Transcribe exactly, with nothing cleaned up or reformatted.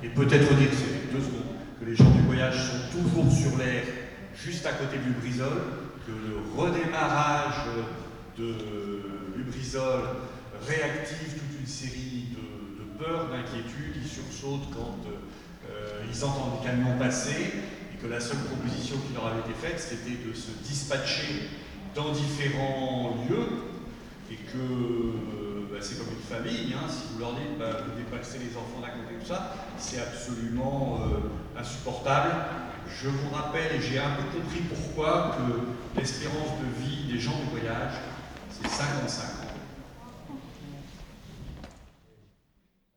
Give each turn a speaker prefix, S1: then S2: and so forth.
S1: et peut-être dire, c'est deux secondes, que les gens du voyage sont toujours sur l'air, juste à côté de Lubrizol, que le redémarrage de Lubrizol réactive toute une série de, de peurs, d'inquiétudes, ils sursautent quand euh, ils entendent des camions passer, et que la seule proposition qui leur avait été faite, c'était de se dispatcher dans différents lieux, et que euh, bah, c'est comme une famille, hein, si vous leur dites bah, vous dépassez les enfants d'un côté, tout ça, c'est absolument euh, insupportable. Je vous rappelle, et j'ai un peu compris pourquoi, que l'espérance de vie des gens du voyage, c'est cinquante-cinq ans.